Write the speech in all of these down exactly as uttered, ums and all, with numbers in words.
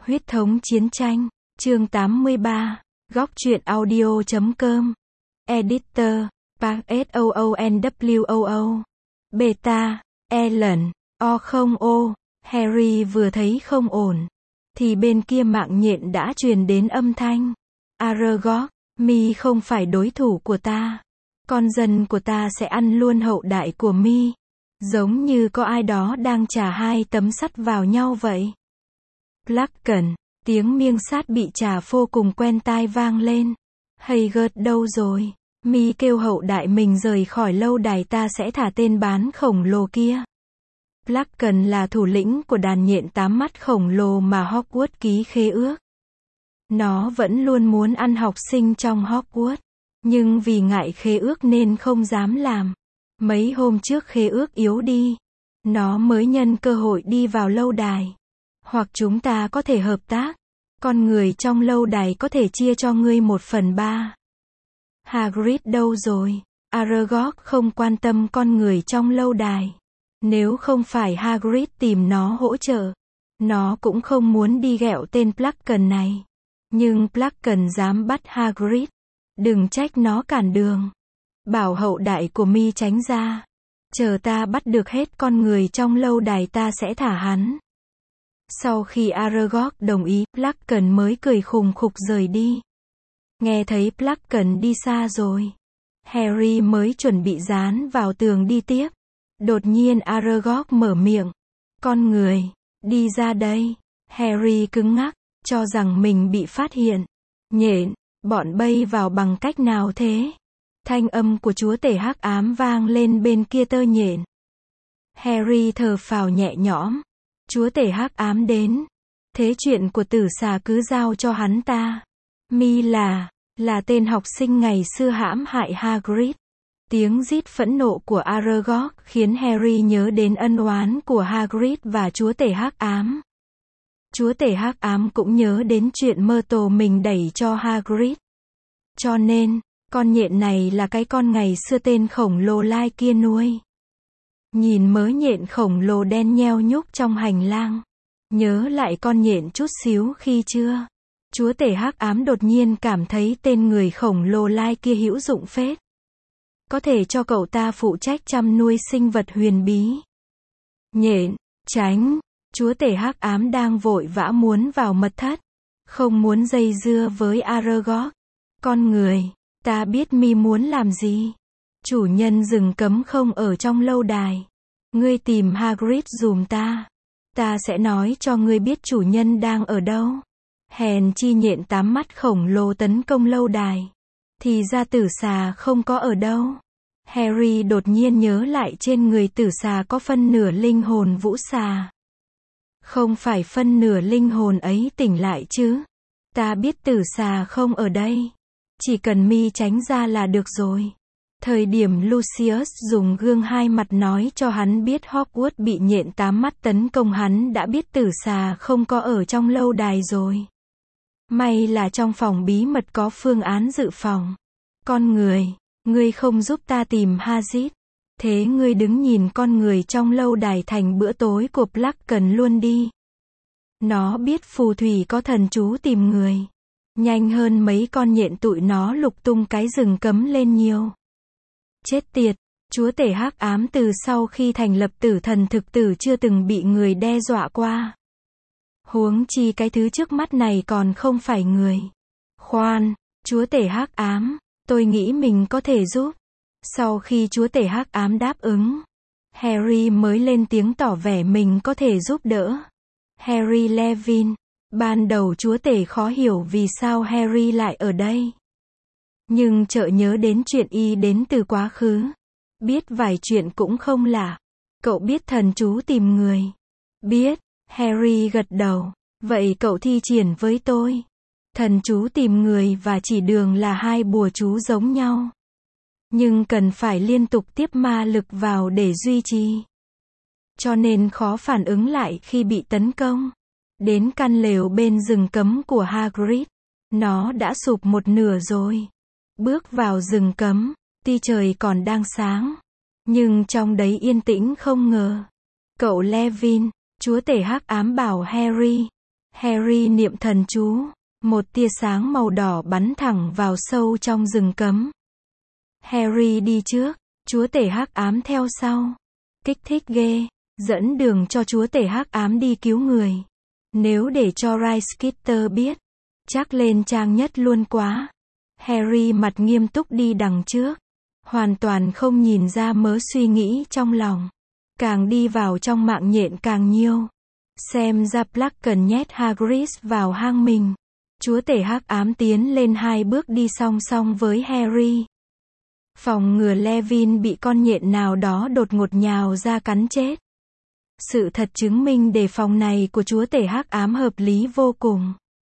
Huyết thống chiến tranh, chương tám mươi ba, góc truyện audio chấm com. Editor, Park S O O N W O O. Beta, Ellen, O không O. Harry vừa thấy không ổn, thì bên kia mạng nhện đã truyền đến âm thanh. Aragog, mi không phải đối thủ của ta. Con dân của ta sẽ ăn luôn hậu đại của mi. Giống như có ai đó đang chà hai tấm sắt vào nhau vậy. Plucken, tiếng miêng sát bị chà vô cùng quen tai vang lên. Hagrid đâu rồi? Mi kêu hậu đại mình rời khỏi lâu đài, ta sẽ thả tên bán khổng lồ kia. Plucken là thủ lĩnh của đàn nhện tám mắt khổng lồ mà Hogwarts ký khế ước. Nó vẫn luôn muốn ăn học sinh trong Hogwarts, nhưng vì ngại khế ước nên không dám làm. Mấy hôm trước khế ước yếu đi, nó mới nhân cơ hội đi vào lâu đài. Hoặc chúng ta có thể hợp tác. Con người trong lâu đài có thể chia cho ngươi một phần ba. Hagrid đâu rồi? Aragog không quan tâm con người trong lâu đài. Nếu không phải Hagrid tìm nó hỗ trợ, nó cũng không muốn đi ghẹo tên Plucken này. Nhưng Plucken dám bắt Hagrid. Đừng trách nó cản đường. Bảo hậu đại của mi tránh ra. Chờ ta bắt được hết con người trong lâu đài ta sẽ thả hắn. Sau khi Aragog đồng ý, Plucken mới cười khùng khục rời đi. Nghe thấy Plucken đi xa rồi, Harry mới chuẩn bị dán vào tường đi tiếp. Đột nhiên Aragog mở miệng. Con người, đi ra đây. Harry cứng ngắc, cho rằng mình bị phát hiện. Nhện, bọn bay vào bằng cách nào thế? Thanh âm của chúa tể hắc ám vang lên bên kia tơ nhện. Harry thở phào nhẹ nhõm. Chúa tể hắc ám đến. Thế chuyện của tử xà cứ giao cho hắn ta. Mi là, là tên học sinh ngày xưa hãm hại Hagrid. Tiếng rít phẫn nộ của Aragog khiến Harry nhớ đến ân oán của Hagrid và chúa tể hắc ám. Chúa tể hắc ám cũng nhớ đến chuyện Myrtle mình đẩy cho Hagrid. Cho nên, con nhện này là cái con ngày xưa tên khổng lồ lai kia nuôi. Nhìn mớ nhện khổng lồ đen nheo nhúc trong hành lang. Nhớ lại con nhện chút xíu khi chưa. Chúa tể hắc ám đột nhiên cảm thấy tên người khổng lồ lai kia hữu dụng phết. Có thể cho cậu ta phụ trách chăm nuôi sinh vật huyền bí. Nhện, tránh. Chúa tể hắc ám đang vội vã muốn vào mật thất. Không muốn dây dưa với Aragog. Con người, ta biết mi muốn làm gì. Chủ nhân rừng cấm không ở trong lâu đài. Ngươi tìm Hagrid giùm ta. Ta sẽ nói cho ngươi biết chủ nhân đang ở đâu. Hèn chi nhện tám mắt khổng lồ tấn công lâu đài. Thì ra tử xà không có ở đâu. Harry đột nhiên nhớ lại trên người tử xà có phân nửa linh hồn vũ xà. Không phải phân nửa linh hồn ấy tỉnh lại chứ. Ta biết tử xà không ở đây. Chỉ cần mi tránh ra là được rồi. Thời điểm Lucius dùng gương hai mặt nói cho hắn biết Hogwarts bị nhện tám mắt tấn công, hắn đã biết tử xà không có ở trong lâu đài rồi. May là trong phòng bí mật có phương án dự phòng. Con người, ngươi không giúp ta tìm Hagrid. Thế ngươi đứng nhìn con người trong lâu đài thành bữa tối của Plucken luôn đi. Nó biết phù thủy có thần chú tìm người. Nhanh hơn mấy con nhện tụi nó lục tung cái rừng cấm lên nhiều. Chết tiệt, chúa tể hắc ám từ sau khi thành lập tử thần thực tử chưa từng bị người đe dọa qua. Huống chi cái thứ trước mắt này còn không phải người. Khoan, chúa tể hắc ám, tôi nghĩ mình có thể giúp. Sau khi chúa tể hắc ám đáp ứng, Harry mới lên tiếng tỏ vẻ mình có thể giúp đỡ. Harry Levin. Ban đầu chúa tể khó hiểu vì sao Harry lại ở đây. Nhưng chợt nhớ đến chuyện y đến từ quá khứ. Biết vài chuyện cũng không lạ. Cậu biết thần chú tìm người. Biết, Harry gật đầu. Vậy cậu thi triển với tôi. Thần chú tìm người và chỉ đường là hai bùa chú giống nhau. Nhưng cần phải liên tục tiếp ma lực vào để duy trì. Cho nên khó phản ứng lại khi bị tấn công. Đến căn lều bên rừng cấm của Hagrid. Nó đã sụp một nửa rồi. Bước vào rừng cấm, tuy trời còn đang sáng. Nhưng trong đấy yên tĩnh không ngờ. Cậu Levin, chúa tể hắc ám bảo Harry. Harry niệm thần chú. Một tia sáng màu đỏ bắn thẳng vào sâu trong rừng cấm. Harry đi trước, chúa tể hắc ám theo sau. Kích thích ghê, dẫn đường cho chúa tể hắc ám đi cứu người. Nếu để cho Rai Skeeter biết, chắc lên trang nhất luôn quá. Harry mặt nghiêm túc đi đằng trước, hoàn toàn không nhìn ra mớ suy nghĩ trong lòng. Càng đi vào trong mạng nhện càng nhiều. Xem ra Black cần nhét Hagrid vào hang mình. Chúa tể hắc ám tiến lên hai bước đi song song với Harry. Phòng ngừa Levin bị con nhện nào đó đột ngột nhào ra cắn chết. Sự thật chứng minh đề phòng này của chúa tể hắc ám hợp lý vô cùng.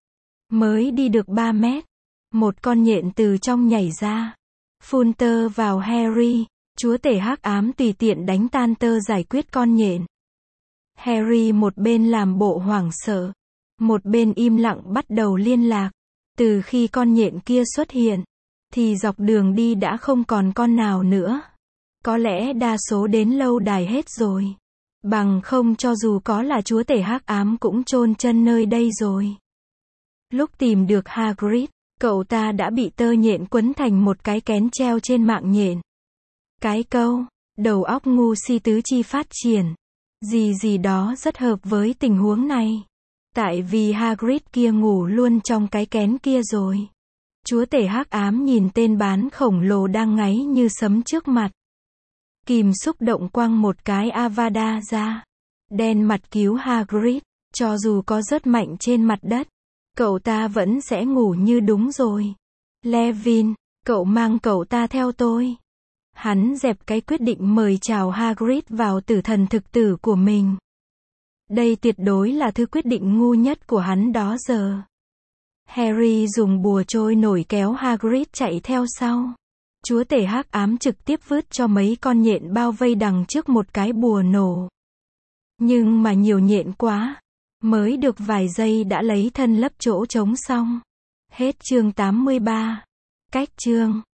Mới đi được ba mét, một con nhện từ trong nhảy ra, phun tơ vào Harry. Chúa tể hắc ám tùy tiện đánh tan tơ giải quyết con nhện. Harry một bên làm bộ hoảng sợ, một bên im lặng bắt đầu liên lạc. Từ khi con nhện kia xuất hiện, thì dọc đường đi đã không còn con nào nữa. Có lẽ đa số đến lâu đài hết rồi. Bằng không cho dù có là chúa tể hắc ám cũng chôn chân nơi đây rồi. Lúc tìm được Hagrid, cậu ta đã bị tơ nhện quấn thành một cái kén treo trên mạng nhện. Cái câu, đầu óc ngu si tứ chi phát triển. Gì gì đó rất hợp với tình huống này. Tại vì Hagrid kia ngủ luôn trong cái kén kia rồi. Chúa tể hắc ám nhìn tên bán khổng lồ đang ngáy như sấm trước mặt. Kìm xúc động quăng một cái Avada ra. Đen mặt cứu Hagrid. Cho dù có rớt mạnh trên mặt đất, cậu ta vẫn sẽ ngủ như đúng rồi. Levin, cậu mang cậu ta theo tôi. Hắn dẹp cái quyết định mời chào Hagrid vào tử thần thực tử của mình. Đây tuyệt đối là thứ quyết định ngu nhất của hắn đó giờ. Harry dùng bùa trôi nổi kéo Hagrid chạy theo sau. Chúa tể hắc ám trực tiếp vứt cho mấy con nhện bao vây đằng trước một cái bùa nổ. Nhưng mà nhiều nhện quá, mới được vài giây đã lấy thân lấp chỗ trống xong. Hết chương tám mươi ba. Cách chương